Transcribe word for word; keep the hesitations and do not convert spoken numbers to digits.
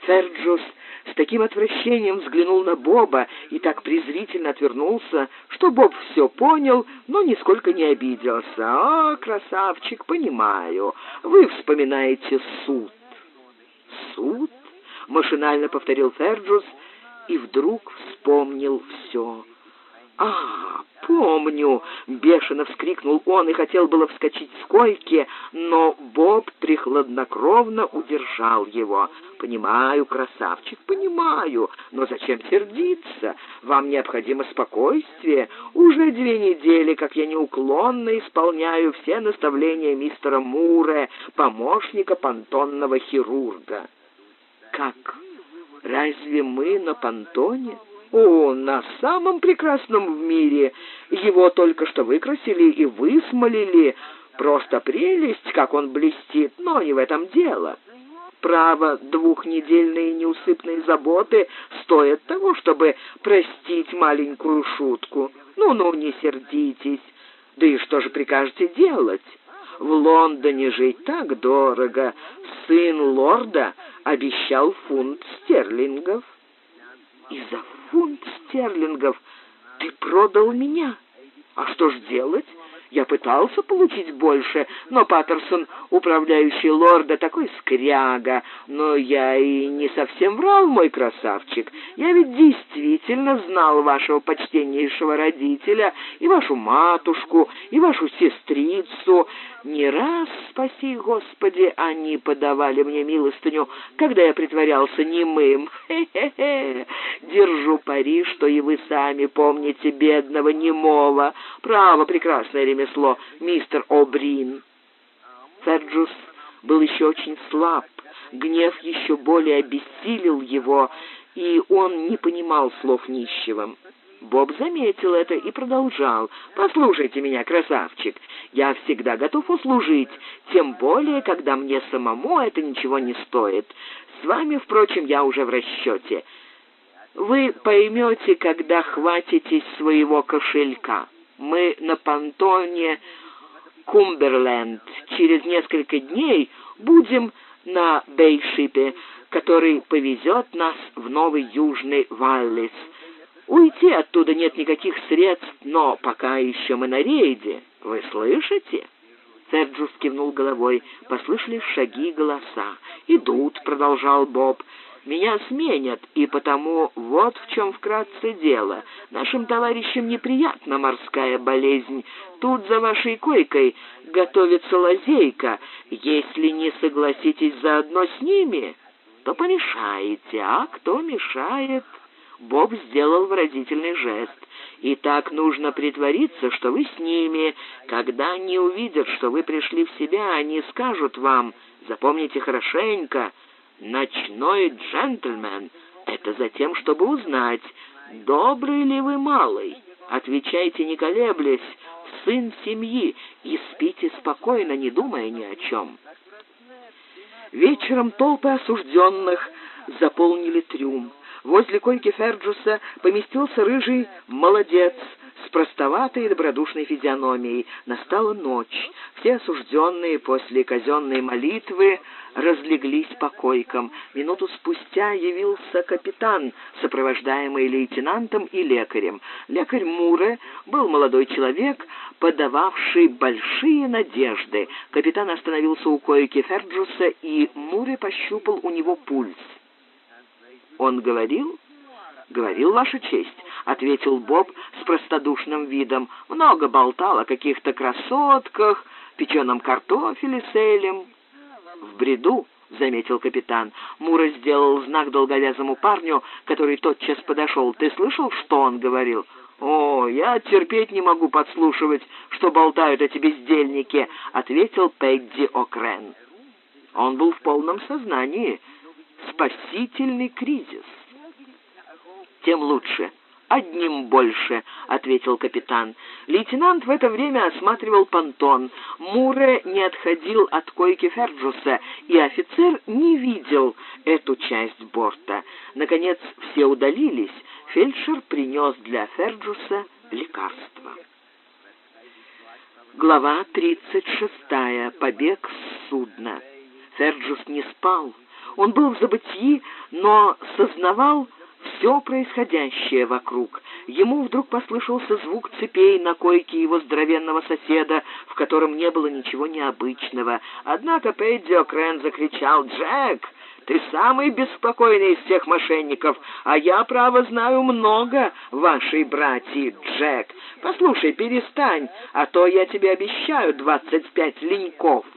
Ферджус с таким отвращением взглянул на Боба и так презрительно отвернулся, что Боб все понял, но нисколько не обиделся. «О, красавчик, понимаю, вы вспоминаете суд». «Суд?» — машинально повторил Ферджус и вдруг вспомнил все. «А, помню!» — бешено вскрикнул он и хотел было вскочить с койки, но Боб прихладнокровно удержал его. «Понимаю, красавчик, понимаю, но зачем сердиться? Вам необходимо спокойствие. Уже две недели, как я неуклонно исполняю все наставления мистера Муре, помощника понтонного хирурга». «Как? Разве мы на понтоне?» «О, на самом прекрасном в мире. Его только что выкрасили и высмолили. Просто прелесть, как он блестит, но не в этом дело. Право, двухнедельные неусыпные заботы стоят того, чтобы простить маленькую шутку. Ну-ну, не сердитесь. Да и что же прикажете делать? В Лондоне жить так дорого. Сын лорда обещал фунт стерлингов». «И за фунт стерлингов ты продал меня? А что ж делать? Я пытался получить больше, но Паттерсон, управляющий лорда, такой скряга. Но я и не совсем врал, мой красавчик. Я ведь действительно знал вашего почтеннейшего родителя, и вашу матушку, и вашу сестрицу. Не раз, спаси Господи, они подавали мне милостыню, когда я притворялся немым. Хе-хе-хе. Держу пари, что и вы сами помните бедного немого. Право, прекрасное ремесло, мистер О'Брин». Ферджус был еще очень слаб, гнев еще более обессилил его, и он не понимал слов нищего. Боб заметил это и продолжал. «Послушайте меня, красавчик, я всегда готов услужить, тем более, когда мне самому это ничего не стоит. С вами, впрочем, я уже в расчете. Вы поймете, когда хватитесь своего кошелька. Мы на понтоне Кумберленд. Через несколько дней будем на Бейшипе, который повезет нас в Новый Южный Валлис. Уйти оттуда нет никаких средств, но пока еще мы на рейде. Вы слышите?» Ферджус кивнул головой. Послышались шаги и голоса. «Идут», — продолжал Боб. «Меня сменят, и потому вот в чем вкратце дело. Нашим товарищам неприятна морская болезнь. Тут за вашей койкой готовится лазейка. Если не согласитесь заодно с ними, то помешаете. А кто мешает?» Боб сделал выразительный жест. «И так нужно притвориться, что вы с ними. Когда они увидят, что вы пришли в себя, они скажут вам, запомните хорошенько, ночной джентльмен — это за тем, чтобы узнать, добрый ли вы малый. Отвечайте, не колеблясь, сын семьи, и спите спокойно, не думая ни о чем». Вечером толпы осужденных заполнили трюм. Возле койки Ферджуса поместился рыжий молодец с простоватой и добродушной физиономией. Настала ночь. Все осужденные после казенной молитвы разлеглись по койкам. Минуту спустя явился капитан, сопровождаемый лейтенантом и лекарем. Лекарь Муре был молодой человек, подававший большие надежды. Капитан остановился у койки Ферджуса, и Муре пощупал у него пульс. «Он говорил?» «Говорил, Ваша честь», — ответил Боб с простодушным видом. «Много болтал о каких-то красотках, печеном картофеле с элем». «В бреду», — заметил капитан. Мура сделал знак долговязому парню, который тотчас подошел. «Ты слышал, что он говорил?» «О, я терпеть не могу подслушивать, что болтают эти бездельники», — ответил Пэдди О'Крен. Он был в полном сознании. Спасительный кризис. «Тем лучше. Одним больше», — ответил капитан. Лейтенант в это время осматривал понтон. Муре не отходил от койки Ферджуса, и офицер не видел эту часть борта. Наконец все удалились. Фельдшер принес для Ферджуса лекарство. Глава тридцать шестая. Побег с судна. Ферджус не спал. Он был в забытии, но сознавал все происходящее вокруг. Ему вдруг послышался звук цепей на койке его здоровенного соседа, в котором не было ничего необычного. Однако Пэдди О'Крэн закричал: «Джек, ты самый беспокойный из всех мошенников, а я, право, знаю много вашей братьи, Джек. Послушай, перестань, а то я тебе обещаю двадцать пять леньков».